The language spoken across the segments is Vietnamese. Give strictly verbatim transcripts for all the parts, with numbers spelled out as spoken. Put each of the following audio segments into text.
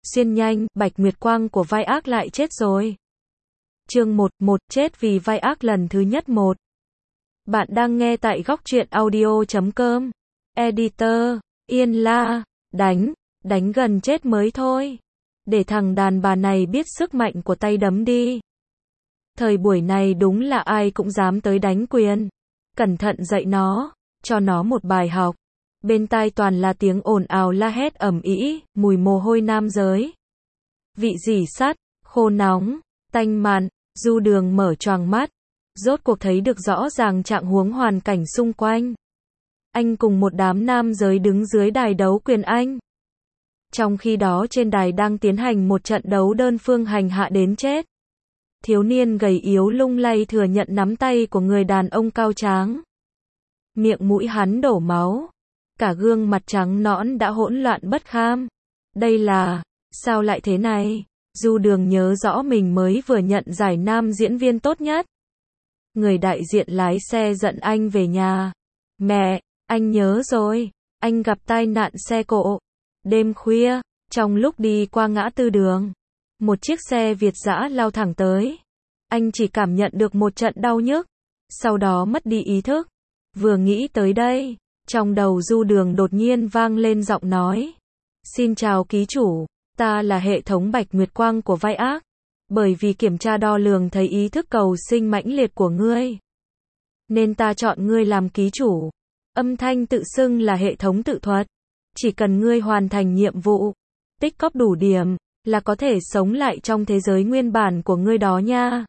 Xuyên nhanh, Bạch Nguyệt Quang của vai ác lại chết rồi. Chương một, một chết vì vai ác lần thứ nhất một. Bạn đang nghe tại góc truyện audio chấm com. Editor, Yên La, đánh, đánh gần chết mới thôi. Để thằng đàn bà này biết sức mạnh của tay đấm đi. Thời buổi này đúng là ai cũng dám tới đánh quyền. Cẩn thận dạy nó, cho nó một bài học. Bên tai toàn là tiếng ồn ào la hét ầm ĩ, mùi mồ hôi nam giới. Vị rỉ sắt, khô nóng, tanh mặn, Du Đường mở choàng mắt, rốt cuộc thấy được rõ ràng trạng huống hoàn cảnh xung quanh. Anh cùng một đám nam giới đứng dưới đài đấu quyền anh. Trong khi đó trên đài đang tiến hành một trận đấu đơn phương hành hạ đến chết. Thiếu niên gầy yếu lung lay thừa nhận nắm tay của người đàn ông cao tráng. Miệng mũi hắn đổ máu. Cả gương mặt trắng nõn đã hỗn loạn bất kham. Đây là, sao lại thế này? Du Đường nhớ rõ mình mới vừa nhận giải nam diễn viên tốt nhất. Người đại diện lái xe dẫn anh về nhà. Mẹ, anh nhớ rồi, anh gặp tai nạn xe cộ. Đêm khuya, trong lúc đi qua ngã tư đường, một chiếc xe Việt dã lao thẳng tới. Anh chỉ cảm nhận được một trận đau nhức, sau đó mất đi ý thức. Vừa nghĩ tới đây, trong đầu Du Đường đột nhiên vang lên giọng nói. Xin chào ký chủ, ta là hệ thống Bạch Nguyệt Quang của vai ác. Bởi vì kiểm tra đo lường thấy ý thức cầu sinh mãnh liệt của ngươi, nên ta chọn ngươi làm ký chủ. Âm thanh tự xưng là hệ thống tự thuật. Chỉ cần ngươi hoàn thành nhiệm vụ, tích cóp đủ điểm, là có thể sống lại trong thế giới nguyên bản của ngươi đó nha.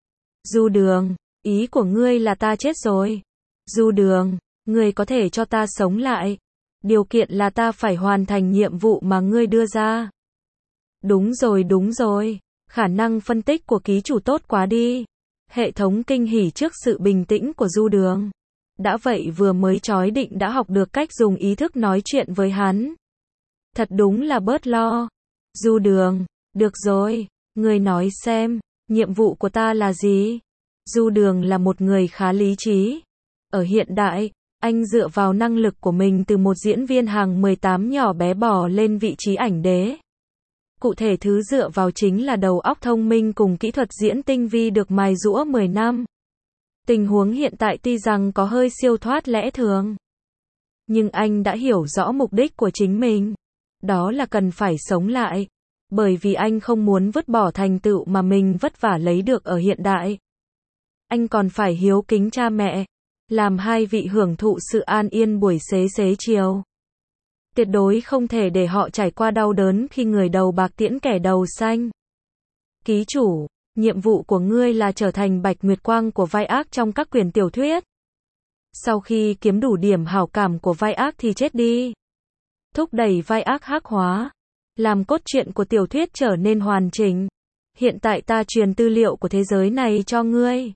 Du Đường, ý của ngươi là ta chết rồi. Du Đường, ngươi có thể cho ta sống lại. Điều kiện là ta phải hoàn thành nhiệm vụ mà ngươi đưa ra. Đúng rồi đúng rồi, khả năng phân tích của ký chủ tốt quá đi. Hệ thống kinh hỉ trước sự bình tĩnh của Du Đường. Đã vậy vừa mới chói định đã học được cách dùng ý thức nói chuyện với hắn. Thật đúng là bớt lo. Du Đường, được rồi, ngươi nói xem, nhiệm vụ của ta là gì? Du Đường là một người khá lý trí. Ở hiện đại, anh dựa vào năng lực của mình từ một diễn viên hàng mười tám nhỏ bé bò lên vị trí ảnh đế. Cụ thể thứ dựa vào chính là đầu óc thông minh cùng kỹ thuật diễn tinh vi được mài giũa mười năm. Tình huống hiện tại tuy rằng có hơi siêu thoát lẽ thường, nhưng anh đã hiểu rõ mục đích của chính mình. Đó là cần phải sống lại. Bởi vì anh không muốn vứt bỏ thành tựu mà mình vất vả lấy được ở hiện đại. Anh còn phải hiếu kính cha mẹ, làm hai vị hưởng thụ sự an yên buổi xế xế chiều. Tuyệt đối không thể để họ trải qua đau đớn khi người đầu bạc tiễn kẻ đầu xanh. Ký chủ, nhiệm vụ của ngươi là trở thành Bạch Nguyệt Quang của vai ác trong các quyển tiểu thuyết. Sau khi kiếm đủ điểm hảo cảm của vai ác thì chết đi. Thúc đẩy vai ác hắc hóa. Làm cốt truyện của tiểu thuyết trở nên hoàn chỉnh. Hiện tại ta truyền tư liệu của thế giới này cho ngươi.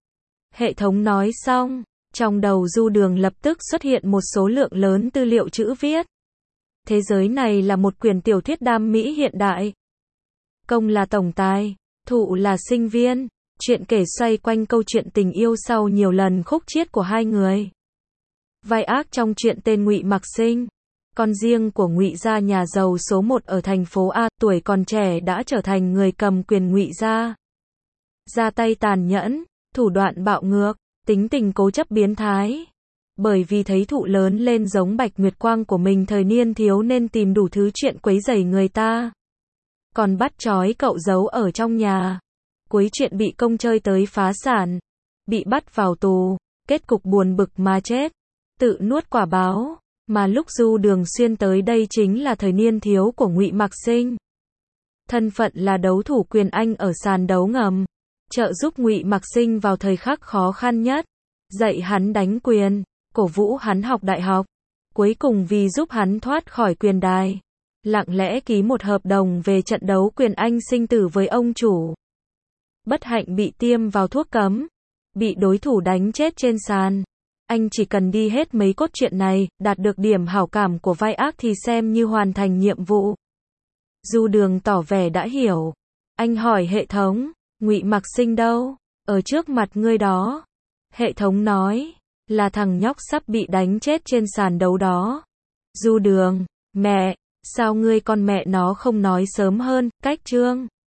Hệ thống nói xong, trong đầu Du Đường lập tức xuất hiện một số lượng lớn tư liệu chữ viết. Thế giới này là một quyển tiểu thuyết đam mỹ hiện đại. Công là tổng tài, thụ là sinh viên. Chuyện kể xoay quanh câu chuyện tình yêu sau nhiều lần khúc chiết của hai người. Vai ác trong chuyện tên Ngụy Mặc Sinh, con riêng của Ngụy gia nhà giàu số một ở thành phố A, tuổi còn trẻ đã trở thành người cầm quyền Ngụy gia. Ra tay tàn nhẫn, thủ đoạn bạo ngược, tính tình cố chấp biến thái. Bởi vì thấy thụ lớn lên giống Bạch Nguyệt Quang của mình thời niên thiếu nên tìm đủ thứ chuyện quấy rầy người ta. Còn bắt trói cậu giấu ở trong nhà. Cuối chuyện bị công chơi tới phá sản. Bị bắt vào tù, kết cục buồn bực mà chết. Tự nuốt quả báo. Mà lúc Du Đường xuyên tới đây chính là thời niên thiếu của Ngụy Mặc Sinh. Thân phận là đấu thủ quyền Anh ở sàn đấu ngầm. Trợ giúp Ngụy Mặc Sinh vào thời khắc khó khăn nhất. Dạy hắn đánh quyền, cổ vũ hắn học đại học. Cuối cùng vì giúp hắn thoát khỏi quyền đài, lặng lẽ ký một hợp đồng về trận đấu quyền Anh sinh tử với ông chủ. Bất hạnh bị tiêm vào thuốc cấm, bị đối thủ đánh chết trên sàn. Anh chỉ cần đi hết mấy cốt truyện này, đạt được điểm hảo cảm của vai ác thì xem như hoàn thành nhiệm vụ. Du Đường tỏ vẻ đã hiểu. Anh hỏi hệ thống, Ngụy Mặc Sinh đâu? Ở trước mặt ngươi đó. Hệ thống nói, là thằng nhóc sắp bị đánh chết trên sàn đấu đó. Du Đường, mẹ, Sao ngươi con mẹ nó không nói sớm hơn, cách chương.